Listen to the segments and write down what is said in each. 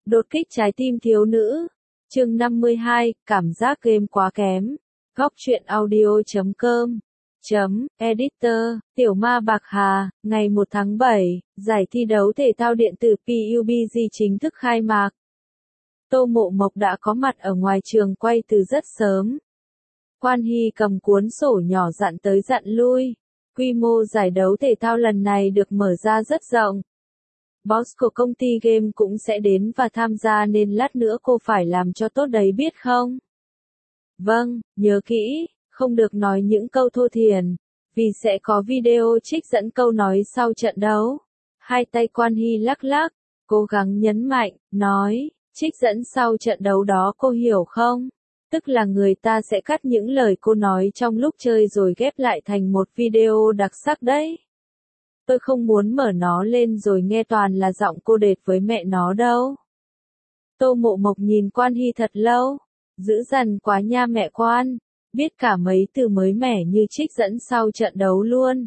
Đột kích trái tim thiếu nữ. Chương 52, cảm giác game quá kém. Góc truyện audio.com Editor, Tiểu Ma Bạc Hà, ngày 1 tháng 7, giải thi đấu thể thao điện tử PUBG chính thức khai mạc. Tô Mộ Mộc đã có mặt ở ngoài trường quay từ rất sớm. Quan Hy cầm cuốn sổ nhỏ dặn tới dặn lui. Quy mô giải đấu thể thao lần này được mở ra rất rộng. Boss của công ty game cũng sẽ đến và tham gia nên lát nữa cô phải làm cho tốt đấy biết không? Vâng, nhớ kỹ, không được nói những câu thô thiển, vì sẽ có video trích dẫn câu nói sau trận đấu. Hai tay Quan Hy lắc lắc, cố gắng nhấn mạnh, nói, trích dẫn sau trận đấu đó cô hiểu không? Tức là người ta sẽ cắt những lời cô nói trong lúc chơi rồi ghép lại thành một video đặc sắc đấy. Tôi không muốn mở nó lên rồi nghe toàn là giọng cô đệt với mẹ nó đâu. Tô Mộ Mộc nhìn Quan Hy thật lâu. Dữ dằn quá nha mẹ Quan. Biết cả mấy từ mới mẻ như trích dẫn sau trận đấu luôn.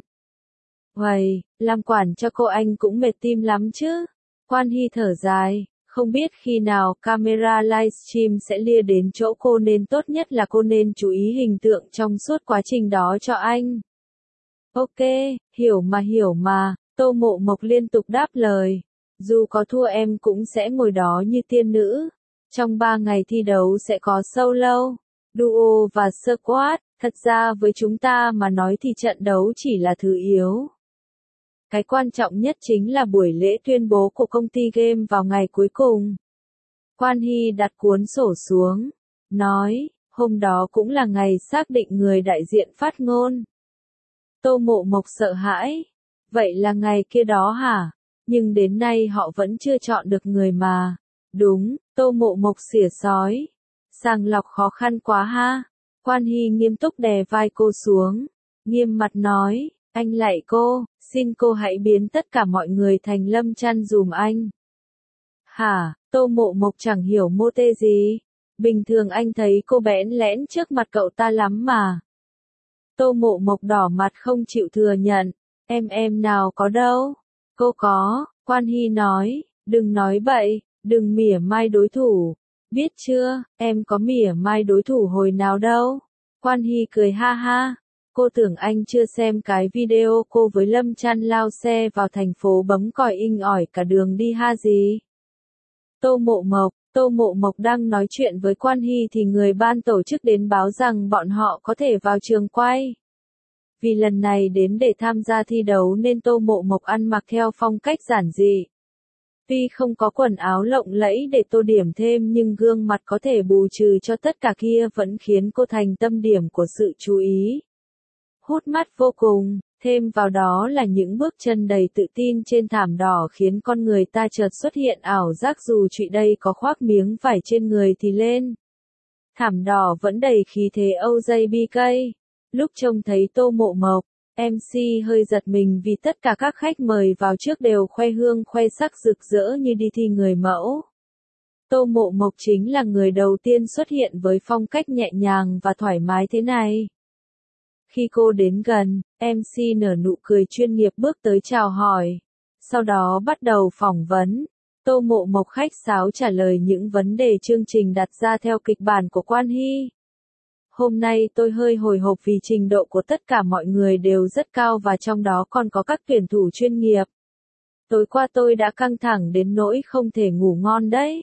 Uầy, làm quản cho cô anh cũng mệt tim lắm chứ. Quan Hy thở dài. Không biết khi nào camera livestream sẽ lia đến chỗ cô nên tốt nhất là cô nên chú ý hình tượng trong suốt quá trình đó cho anh. Ok, hiểu mà, Tô Mộ Mộc liên tục đáp lời. Dù có thua em cũng sẽ ngồi đó như tiên nữ. Trong 3 ngày thi đấu sẽ có solo, duo và squad, thật ra với chúng ta mà nói thì trận đấu chỉ là thứ yếu. Cái quan trọng nhất chính là buổi lễ tuyên bố của công ty game vào ngày cuối cùng. Quan Hy đặt cuốn sổ xuống, nói, hôm đó cũng là ngày xác định người đại diện phát ngôn. Tô Mộ Mộc sợ hãi. Vậy là ngày kia đó hả? Nhưng đến nay họ vẫn chưa chọn được người mà. Đúng, Tô Mộ Mộc xỉa sói. Sàng lọc khó khăn quá ha. Quan Hy nghiêm túc đè vai cô xuống. Nghiêm mặt nói, anh lạy cô, xin cô hãy biến tất cả mọi người thành Lâm Chăn dùm anh. Hả, Tô Mộ Mộc chẳng hiểu mô tê gì. Bình thường anh thấy cô bẽn lẽn trước mặt cậu ta lắm mà. Tô Mộ Mộc đỏ mặt không chịu thừa nhận. Em nào có đâu. Cô có, Quan Hy nói, đừng nói bậy, đừng mỉa mai đối thủ. Biết chưa, em có mỉa mai đối thủ hồi nào đâu. Quan Hy cười ha ha. Cô tưởng anh chưa xem cái video cô với Lâm Chăn lao xe vào thành phố bấm còi inh ỏi cả đường đi ha gì. Tô Mộ Mộc đang nói chuyện với Quan Hy thì người ban tổ chức đến báo rằng bọn họ có thể vào trường quay. Vì lần này đến để tham gia thi đấu nên Tô Mộ Mộc ăn mặc theo phong cách giản dị. Tuy không có quần áo lộng lẫy để tô điểm thêm nhưng gương mặt có thể bù trừ cho tất cả kia vẫn khiến cô thành tâm điểm của sự chú ý. Hút mắt vô cùng, thêm vào đó là những bước chân đầy tự tin trên thảm đỏ khiến con người ta chợt xuất hiện ảo giác dù trụy đây có khoác miếng vải trên người thì lên. Thảm đỏ vẫn đầy khí thế OJBK. Lúc trông thấy Tô Mộ Mộc, MC hơi giật mình vì tất cả các khách mời vào trước đều khoe hương khoe sắc rực rỡ như đi thi người mẫu. Tô Mộ Mộc chính là người đầu tiên xuất hiện với phong cách nhẹ nhàng và thoải mái thế này. Khi cô đến gần, MC nở nụ cười chuyên nghiệp bước tới chào hỏi. Sau đó bắt đầu phỏng vấn. Tô Mộ Mộc khách sáo trả lời những vấn đề chương trình đặt ra theo kịch bản của Quan Hy. Hôm nay tôi hơi hồi hộp vì trình độ của tất cả mọi người đều rất cao và trong đó còn có các tuyển thủ chuyên nghiệp. Tối qua tôi đã căng thẳng đến nỗi không thể ngủ ngon đấy.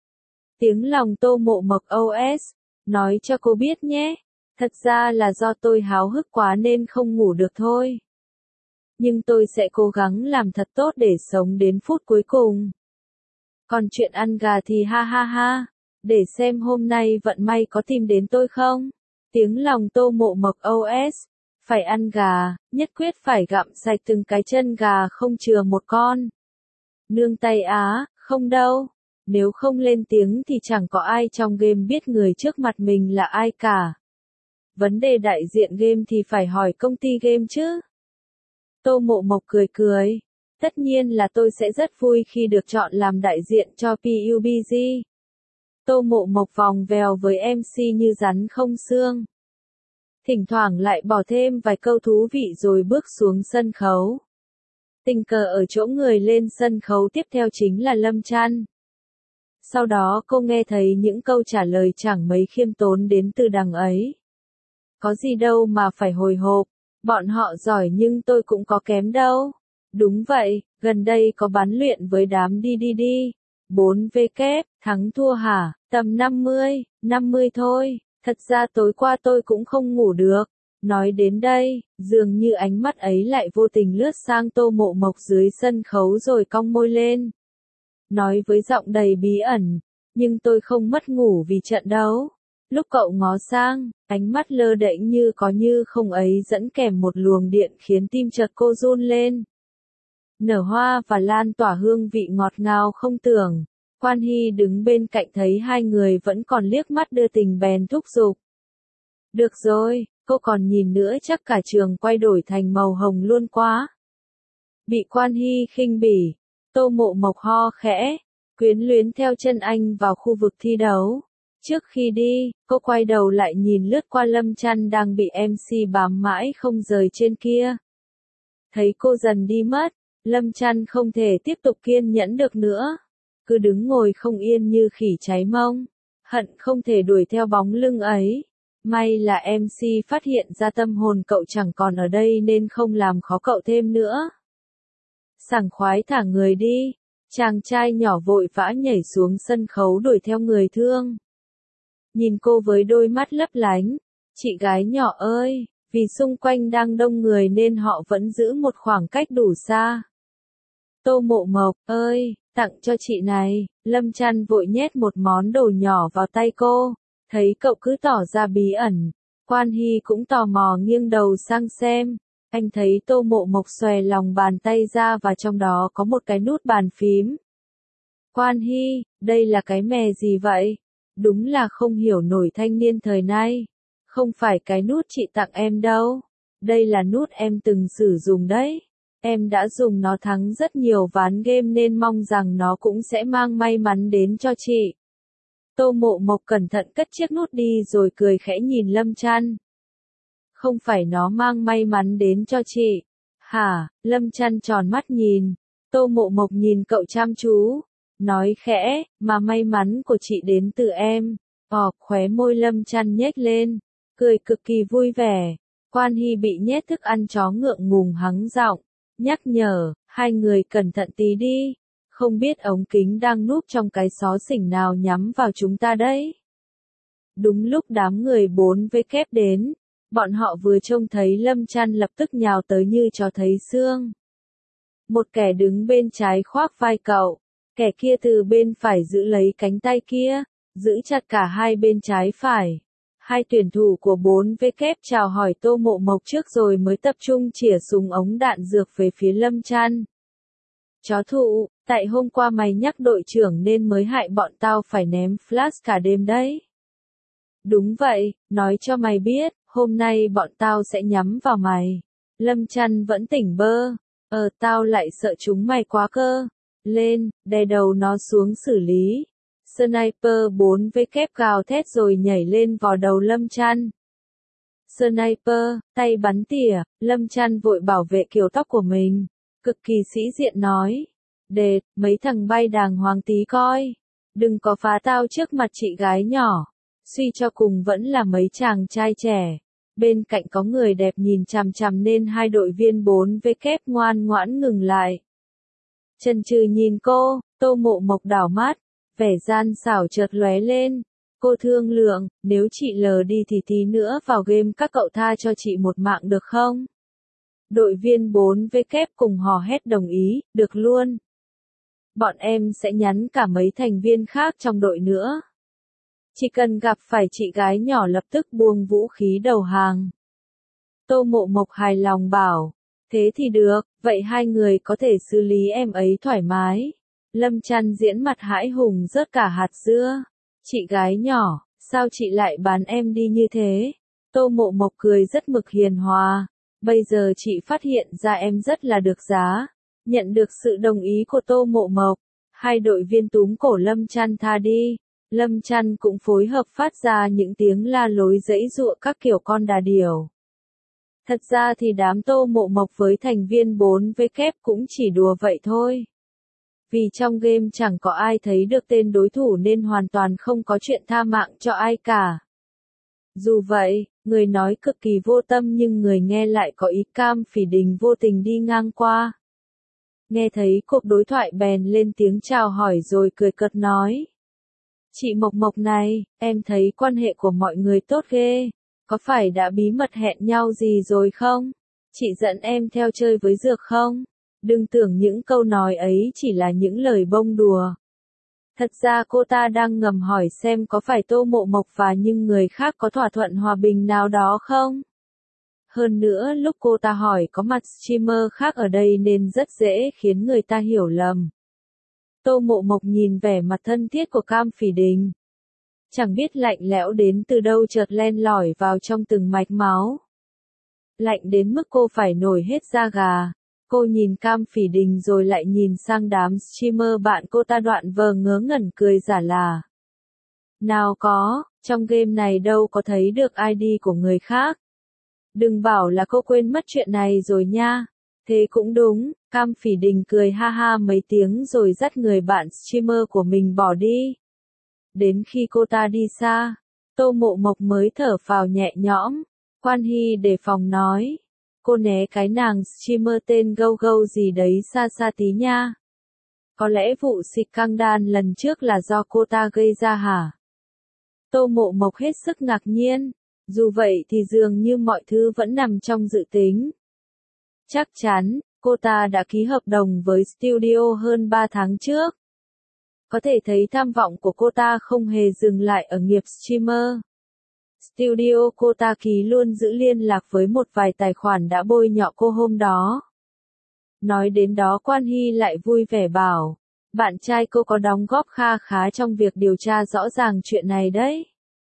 Tiếng lòng Tô Mộ Mộc OS, nói cho cô biết nhé. Thật ra là do tôi háo hức quá nên không ngủ được thôi. Nhưng tôi sẽ cố gắng làm thật tốt để sống đến phút cuối cùng. Còn chuyện ăn gà thì ha ha ha. Để xem hôm nay vận may có tìm đến tôi không? Tiếng lòng Tô Mộ Mộc OS. Phải ăn gà, nhất quyết phải gặm sạch từng cái chân gà không chừa một con. Nương tay á, không đâu. Nếu không lên tiếng thì chẳng có ai trong game biết người trước mặt mình là ai cả. Vấn đề đại diện game thì phải hỏi công ty game chứ. Tô Mộ Mộc cười cười. Tất nhiên là tôi sẽ rất vui khi được chọn làm đại diện cho PUBG. Tô Mộ Mộc vòng vèo với MC như rắn không xương. Thỉnh thoảng lại bỏ thêm vài câu thú vị rồi bước xuống sân khấu. Tình cờ ở chỗ người lên sân khấu tiếp theo chính là Lâm Chăn. Sau đó cô nghe thấy những câu trả lời chẳng mấy khiêm tốn đến từ đằng ấy. Có gì đâu mà phải hồi hộp, bọn họ giỏi nhưng tôi cũng có kém đâu. Đúng vậy, gần đây có bán luyện với đám đi. 4W, thắng thua hả? Tầm 50 thôi, thật ra tối qua tôi cũng không ngủ được. Nói đến đây, dường như ánh mắt ấy lại vô tình lướt sang Tô Mộ Mộc dưới sân khấu rồi cong môi lên. Nói với giọng đầy bí ẩn, nhưng tôi không mất ngủ vì trận đấu. Lúc cậu ngó sang, ánh mắt lơ đễnh như có như không ấy dẫn kèm một luồng điện khiến tim chợt cô run lên. Nở hoa và lan tỏa hương vị ngọt ngào không tưởng. Quan Hy đứng bên cạnh thấy hai người vẫn còn liếc mắt đưa tình bèn thúc giục. Được rồi, cô còn nhìn nữa chắc cả trường quay đổi thành màu hồng luôn quá. Bị Quan Hy khinh bỉ, Tô Mộ Mộc ho khẽ, quyến luyến theo chân anh vào khu vực thi đấu. Trước khi đi, cô quay đầu lại nhìn lướt qua Lâm Chăn đang bị MC bám mãi không rời trên kia. Thấy cô dần đi mất, Lâm Chăn không thể tiếp tục kiên nhẫn được nữa. Cứ đứng ngồi không yên như khỉ cháy mông. Hận không thể đuổi theo bóng lưng ấy. May là MC phát hiện ra tâm hồn cậu chẳng còn ở đây nên không làm khó cậu thêm nữa. Sảng khoái thả người đi. Chàng trai nhỏ vội vã nhảy xuống sân khấu đuổi theo người thương. Nhìn cô với đôi mắt lấp lánh. Chị gái nhỏ ơi, vì xung quanh đang đông người nên họ vẫn giữ một khoảng cách đủ xa. Tô Mộ Mộc ơi, tặng cho chị này. Lâm Chăn vội nhét một món đồ nhỏ vào tay cô. Thấy cậu cứ tỏ ra bí ẩn, Quan Hy cũng tò mò nghiêng đầu sang xem. Anh thấy Tô Mộ Mộc xòe lòng bàn tay ra và trong đó có một cái nút bàn phím. Quan Hy, đây là cái mè gì vậy? Đúng là không hiểu nổi thanh niên thời nay. Không phải cái nút chị tặng em đâu. Đây là nút em từng sử dụng đấy. Em đã dùng nó thắng rất nhiều ván game nên mong rằng nó cũng sẽ mang may mắn đến cho chị. Tô Mộ Mộc cẩn thận cất chiếc nút đi rồi cười khẽ nhìn Lâm Chăn. Không phải nó mang may mắn đến cho chị. Hả? Lâm Chăn tròn mắt nhìn. Tô Mộ Mộc nhìn cậu chăm chú. Nói khẽ, mà may mắn của chị đến từ em. Khóe môi Lâm Chăn nhếch lên. Cười cực kỳ vui vẻ. Quan Hy bị nhét thức ăn chó ngượng ngùng hắng giọng. Nhắc nhở, hai người cẩn thận tí đi. Không biết ống kính đang núp trong cái xó xỉnh nào nhắm vào chúng ta đấy. Đúng lúc đám người 4W đến, bọn họ vừa trông thấy Lâm Chăn lập tức nhào tới như chó thấy xương. Một kẻ đứng bên trái khoác vai cậu, kẻ kia từ bên phải giữ lấy cánh tay kia, giữ chặt cả hai bên trái phải. Hai tuyển thủ của 4W chào hỏi Tô Mộ Mộc trước rồi mới tập trung chĩa súng ống đạn dược về phía Lâm Chăn. Chó thụ, tại hôm qua mày nhắc đội trưởng nên mới hại bọn tao phải ném flash cả đêm đấy. Đúng vậy, nói cho mày biết, hôm nay bọn tao sẽ nhắm vào mày. Lâm Chăn vẫn tỉnh bơ. Tao lại sợ chúng mày quá cơ. Lên, đè đầu nó xuống xử lý. Sniper 4W gào thét rồi nhảy lên vào đầu Lâm Chăn. Sniper, tay bắn tỉa, Lâm Chăn vội bảo vệ kiểu tóc của mình. Cực kỳ sĩ diện nói. Đệt, mấy thằng bay đàng hoàng tí coi. Đừng có phá tao trước mặt chị gái nhỏ. Suy cho cùng vẫn là mấy chàng trai trẻ. Bên cạnh có người đẹp nhìn chằm chằm nên hai đội viên 4W ngoan ngoãn ngừng lại. Chần chừ nhìn cô, Tô Mộ Mộc đảo mắt, vẻ gian xảo chợt lóe lên. Cô thương lượng, nếu chị lờ đi thì tí nữa vào game các cậu tha cho chị một mạng được không? Đội viên 4W cùng hò hét đồng ý, được luôn. Bọn em sẽ nhắn cả mấy thành viên khác trong đội nữa. Chỉ cần gặp phải chị gái nhỏ lập tức buông vũ khí đầu hàng. Tô Mộ Mộc hài lòng bảo, thế thì được, vậy hai người có thể xử lý em ấy thoải mái. Lâm Chăn diễn mặt hãi hùng rớt cả hạt dưa. Chị gái nhỏ, sao chị lại bán em đi như thế? Tô Mộ Mộc cười rất mực hiền hòa. Bây giờ chị phát hiện ra em rất là được giá. Nhận được sự đồng ý của Tô Mộ Mộc, hai đội viên túm cổ Lâm Chăn tha đi. Lâm Chăn cũng phối hợp phát ra những tiếng la lối giãy giụa các kiểu con đà điểu. Thật ra thì đám Tô Mộ Mộc với thành viên 4W cũng chỉ đùa vậy thôi. Vì trong game chẳng có ai thấy được tên đối thủ nên hoàn toàn không có chuyện tha mạng cho ai cả. Dù vậy, người nói cực kỳ vô tâm nhưng người nghe lại có ý Cam Phỉ Đình vô tình đi ngang qua. Nghe thấy cuộc đối thoại bèn lên tiếng chào hỏi rồi cười cợt nói. Chị Mộc Mộc này, em thấy quan hệ của mọi người tốt ghê, có phải đã bí mật hẹn nhau gì rồi không? Chị dẫn em theo chơi với Dược không? Đừng tưởng những câu nói ấy chỉ là những lời bông đùa. Thật ra cô ta đang ngầm hỏi xem có phải Tô Mộ Mộc và những người khác có thỏa thuận hòa bình nào đó không? Hơn nữa lúc cô ta hỏi có mặt streamer khác ở đây nên rất dễ khiến người ta hiểu lầm. Tô Mộ Mộc nhìn vẻ mặt thân thiết của Cam Phỉ Đình. Chẳng biết lạnh lẽo đến từ đâu chợt len lỏi vào trong từng mạch máu. Lạnh đến mức cô phải nổi hết da gà. Cô nhìn Cam Phỉ Đình rồi lại nhìn sang đám streamer bạn cô ta đoạn vờ ngớ ngẩn cười giả là. Nào có, trong game này đâu có thấy được ID của người khác. Đừng bảo là cô quên mất chuyện này rồi nha. Thế cũng đúng, Cam Phỉ Đình cười ha ha mấy tiếng rồi dắt người bạn streamer của mình bỏ đi. Đến khi cô ta đi xa, Tô Mộ Mộc mới thở phào nhẹ nhõm. Quan Hy đề phòng nói. Cô né cái nàng streamer tên Gâu Gâu gì đấy xa xa tí nha. Có lẽ vụ xịt căng đan lần trước là do cô ta gây ra hả? Tô Mộ Mộc hết sức ngạc nhiên. Dù vậy thì dường như mọi thứ vẫn nằm trong dự tính. Chắc chắn, cô ta đã ký hợp đồng với studio hơn 3 tháng trước. Có thể thấy tham vọng của cô ta không hề dừng lại ở nghiệp streamer. Studio cô ta ký luôn giữ liên lạc với một vài tài khoản đã bôi nhọ cô hôm đó. Nói đến đó Quan Hy lại vui vẻ bảo, bạn trai cô có đóng góp kha khá trong việc điều tra rõ ràng chuyện này đấy.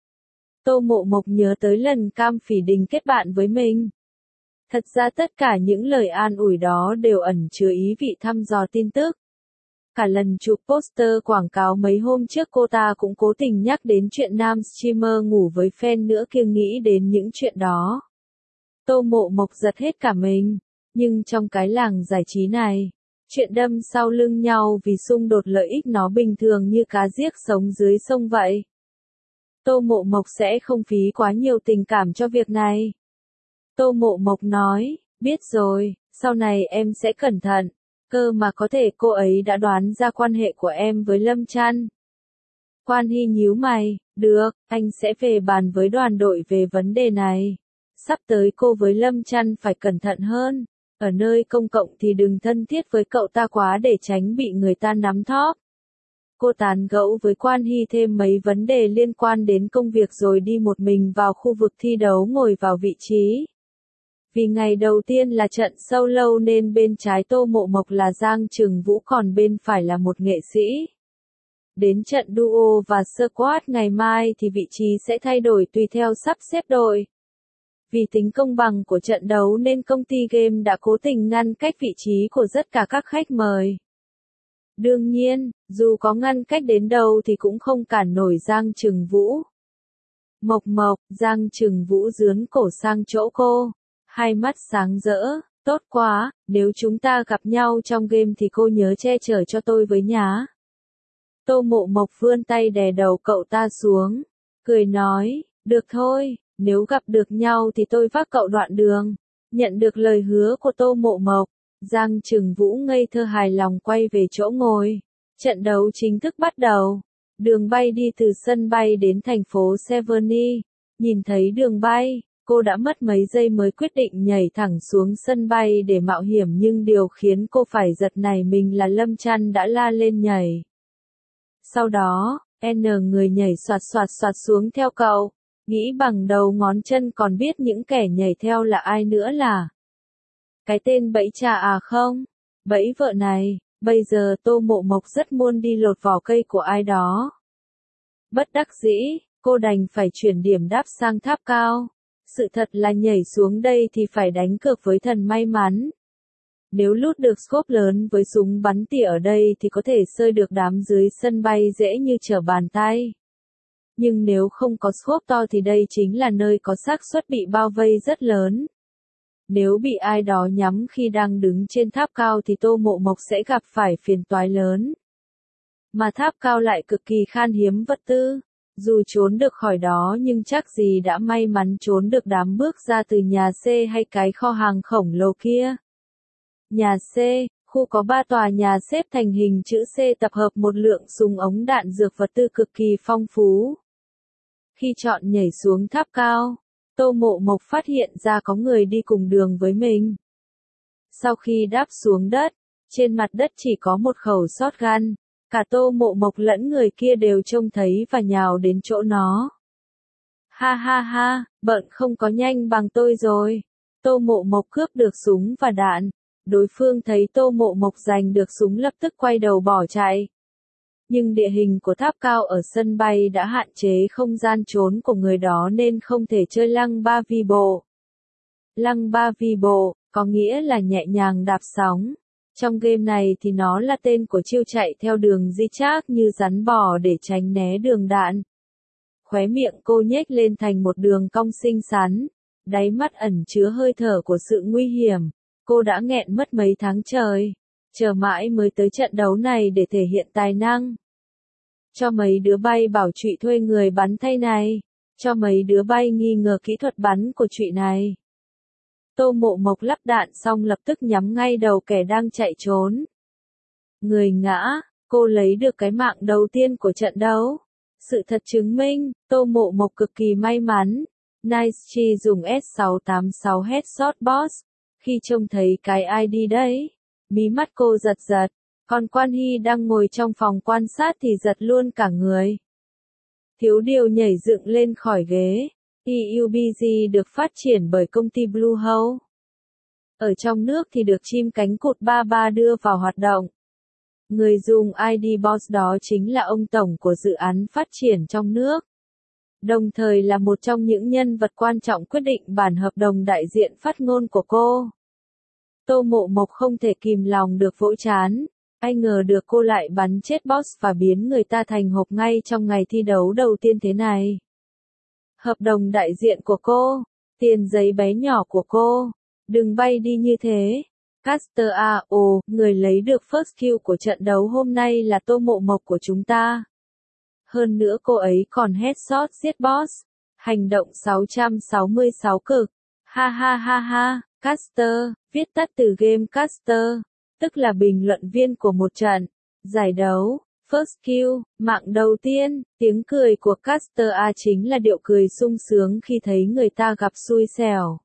Tô Mộ Mộc nhớ tới lần Cam Phỉ Đình kết bạn với mình. Thật ra tất cả những lời an ủi đó đều ẩn chứa ý vị thăm dò tin tức. Cả lần chụp poster quảng cáo mấy hôm trước cô ta cũng cố tình nhắc đến chuyện nam streamer ngủ với fan nữa kia nghĩ đến những chuyện đó. Tô Mộ Mộc giật hết cả mình. Nhưng trong cái làng giải trí này, chuyện đâm sau lưng nhau vì xung đột lợi ích nó bình thường như cá giếc sống dưới sông vậy. Tô Mộ Mộc sẽ không phí quá nhiều tình cảm cho việc này. Tô Mộ Mộc nói, biết rồi, sau này em sẽ cẩn thận. Cơ mà có thể cô ấy đã đoán ra quan hệ của em với Lâm Trăn. Quan Hy nhíu mày, được, anh sẽ về bàn với đoàn đội về vấn đề này. Sắp tới cô với Lâm Trăn phải cẩn thận hơn. Ở nơi công cộng thì đừng thân thiết với cậu ta quá để tránh bị người ta nắm thóp. Cô tán gẫu với Quan Hy thêm mấy vấn đề liên quan đến công việc rồi đi một mình vào khu vực thi đấu ngồi vào vị trí. Vì ngày đầu tiên là trận solo nên bên trái Tô Mộ Mộc là Giang Trừng Vũ còn bên phải là một nghệ sĩ. Đến trận duo và squad ngày mai thì vị trí sẽ thay đổi tùy theo sắp xếp đội. Vì tính công bằng của trận đấu nên công ty game đã cố tình ngăn cách vị trí của tất cả các khách mời. Đương nhiên, dù có ngăn cách đến đâu thì cũng không cản nổi Giang Trừng Vũ. Mộc Mộc, Giang Trừng Vũ dướn cổ sang chỗ cô. Hai mắt sáng rỡ, tốt quá, nếu chúng ta gặp nhau trong game thì cô nhớ che chở cho tôi với nhá. Tô Mộ Mộc vươn tay đè đầu cậu ta xuống, cười nói, được thôi, nếu gặp được nhau thì tôi vác cậu đoạn đường. Nhận được lời hứa của Tô Mộ Mộc, Giang Trừng Vũ ngây thơ hài lòng quay về chỗ ngồi. Trận đấu chính thức bắt đầu. Đường bay đi từ sân bay đến thành phố Severny. Nhìn thấy đường bay, cô đã mất mấy giây mới quyết định nhảy thẳng xuống sân bay để mạo hiểm nhưng điều khiến cô phải giật nảy mình là Lâm Trăn đã la lên nhảy. Sau đó, người nhảy xoạt xoạt xoạt xuống theo cậu. Nghĩ bằng đầu ngón chân còn biết những kẻ nhảy theo là ai nữa là. Cái tên bẫy trà à không? Bẫy vợ này, bây giờ Tô Mộ Mộc rất muốn đi lột vỏ cây của ai đó. Bất đắc dĩ, cô đành phải chuyển điểm đáp sang tháp cao. Sự thật là nhảy xuống đây thì phải đánh cược với thần may mắn. Nếu lút được scope lớn với súng bắn tỉa ở đây thì có thể xơi được đám dưới sân bay dễ như trở bàn tay. Nhưng nếu không có scope to thì đây chính là nơi có xác suất bị bao vây rất lớn. Nếu bị ai đó nhắm khi đang đứng trên tháp cao thì Tô Mộ Mộc sẽ gặp phải phiền toái lớn. Mà tháp cao lại cực kỳ khan hiếm vật tư. Dù trốn được khỏi đó nhưng chắc gì đã may mắn trốn được đám bước ra từ nhà C hay cái kho hàng khổng lồ kia. Nhà C, khu có 3 tòa nhà xếp thành hình chữ C tập hợp một lượng súng ống đạn dược vật tư cực kỳ phong phú. Khi chọn nhảy xuống tháp cao, Tô Mộ Mộc phát hiện ra có người đi cùng đường với mình. Sau khi đáp xuống đất, trên mặt đất chỉ có một khẩu shotgun. Cả Tô Mộ Mộc lẫn người kia đều trông thấy và nhào đến chỗ nó. Ha ha ha, bận không có nhanh bằng tôi rồi. Tô Mộ Mộc cướp được súng và đạn. Đối phương thấy Tô Mộ Mộc giành được súng lập tức quay đầu bỏ chạy. Nhưng địa hình của tháp cao ở sân bay đã hạn chế không gian trốn của người đó nên không thể chơi lăng ba vi bộ. Lăng ba vi bộ, có nghĩa là nhẹ nhàng đạp sóng. Trong game này thì nó là tên của chiêu chạy theo đường di chác như rắn bò để tránh né đường đạn. Khóe miệng cô nhếch lên thành một đường cong xinh xắn, đáy mắt ẩn chứa hơi thở của sự nguy hiểm. Cô đã nghẹn mất mấy tháng trời, chờ mãi mới tới trận đấu này để thể hiện tài năng. Cho mấy đứa bay bảo trụy thuê người bắn thay này, cho mấy đứa bay nghi ngờ kỹ thuật bắn của trụy này. Tô Mộ Mộc lắp đạn xong lập tức nhắm ngay đầu kẻ đang chạy trốn. Người ngã, cô lấy được cái mạng đầu tiên của trận đấu. Sự thật chứng minh, Tô Mộ Mộc cực kỳ may mắn. Nice Chi dùng S686 Headshot Boss. Khi trông thấy cái ID đấy, mí mắt cô giật giật. Còn Quan Hy đang ngồi trong phòng quan sát thì giật luôn cả người. Thiếu điều nhảy dựng lên khỏi ghế. EUBG được phát triển bởi công ty Bluehole. Ở trong nước thì được chim cánh cụt 33 đưa vào hoạt động. Người dùng ID Boss đó chính là ông tổng của dự án phát triển trong nước. Đồng thời là một trong những nhân vật quan trọng quyết định bản hợp đồng đại diện phát ngôn của cô. Tô Mộ Mộc không thể kìm lòng được vỗ trán. Ai ngờ được cô lại bắn chết Boss và biến người ta thành hộp ngay trong ngày thi đấu đầu tiên thế này. Hợp đồng đại diện của cô, tiền giấy bé nhỏ của cô, đừng bay đi như thế. Caster người lấy được first kill của trận đấu hôm nay là Tô Mộ Mộc của chúng ta. Hơn nữa cô ấy còn headshot giết boss. Hành động 666 cực. Ha ha ha ha, caster, viết tắt từ game caster, tức là bình luận viên của một trận giải đấu. First kill, mạng đầu tiên, tiếng cười của Caster A chính là điệu cười sung sướng khi thấy người ta gặp xui xẻo.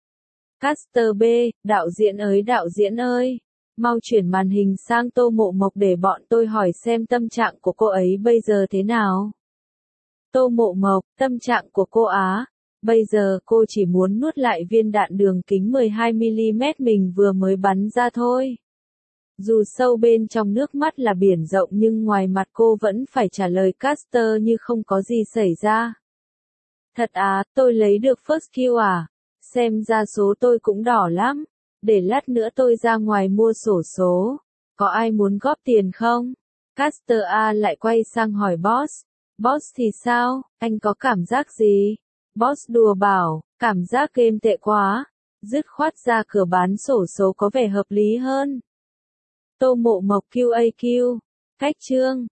Caster B, đạo diễn ơi, mau chuyển màn hình sang Tô Mộ Mộc để bọn tôi hỏi xem tâm trạng của cô ấy bây giờ thế nào. Tô Mộ Mộc, tâm trạng của cô á, bây giờ cô chỉ muốn nuốt lại viên đạn đường kính 12mm mình vừa mới bắn ra thôi. Dù sâu bên trong nước mắt là biển rộng nhưng ngoài mặt cô vẫn phải trả lời Caster như không có gì xảy ra. Thật à, tôi lấy được first kill à? Xem ra số tôi cũng đỏ lắm. Để lát nữa tôi ra ngoài mua xổ số. Có ai muốn góp tiền không? Caster A lại quay sang hỏi Boss. Boss thì sao? Anh có cảm giác gì? Boss đùa bảo, cảm giác game tệ quá. Dứt khoát ra cửa bán xổ số có vẻ hợp lý hơn. Tô Mộ Mộc QAQ. Cách chương